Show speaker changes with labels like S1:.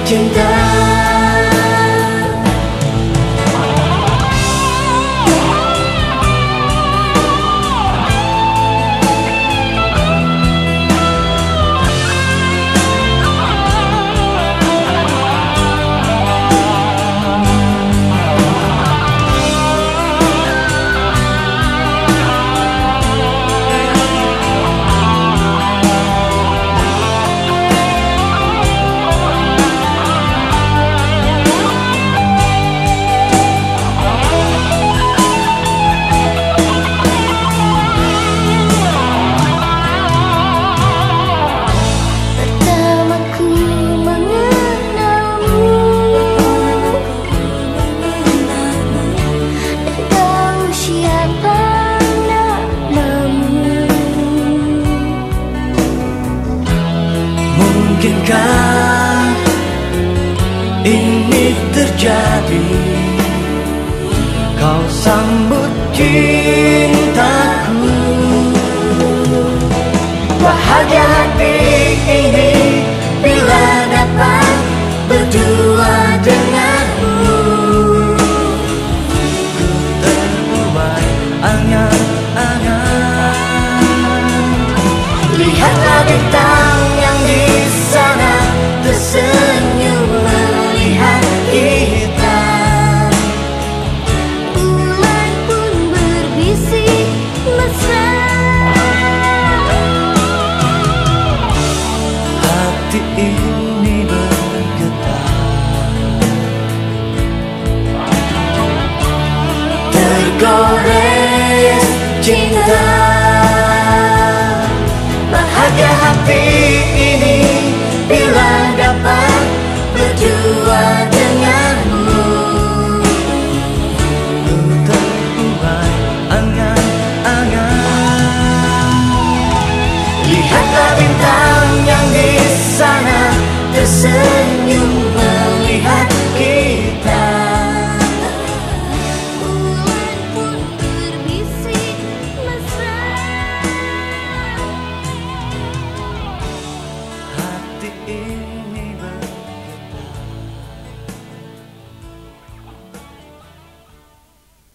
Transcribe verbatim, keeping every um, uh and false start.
S1: cinta.
S2: Mungkinkah ini terjadi? Kau sambut cintaku.
S1: Bahagia hati ini bila dapat berdua denganmu.
S2: Ku terbuai angan-angan.
S1: Lihatlah bintang yang di sana tersenyum melihat kita. Bulan pun berbisik mesra.
S2: Hati ini bergetar,
S1: tergores cinta. Bahagia hati ini bila dapat berdua denganmu.
S2: ku terbuai angan-angan.
S1: Lihatlah bintang yang di sana tersenyum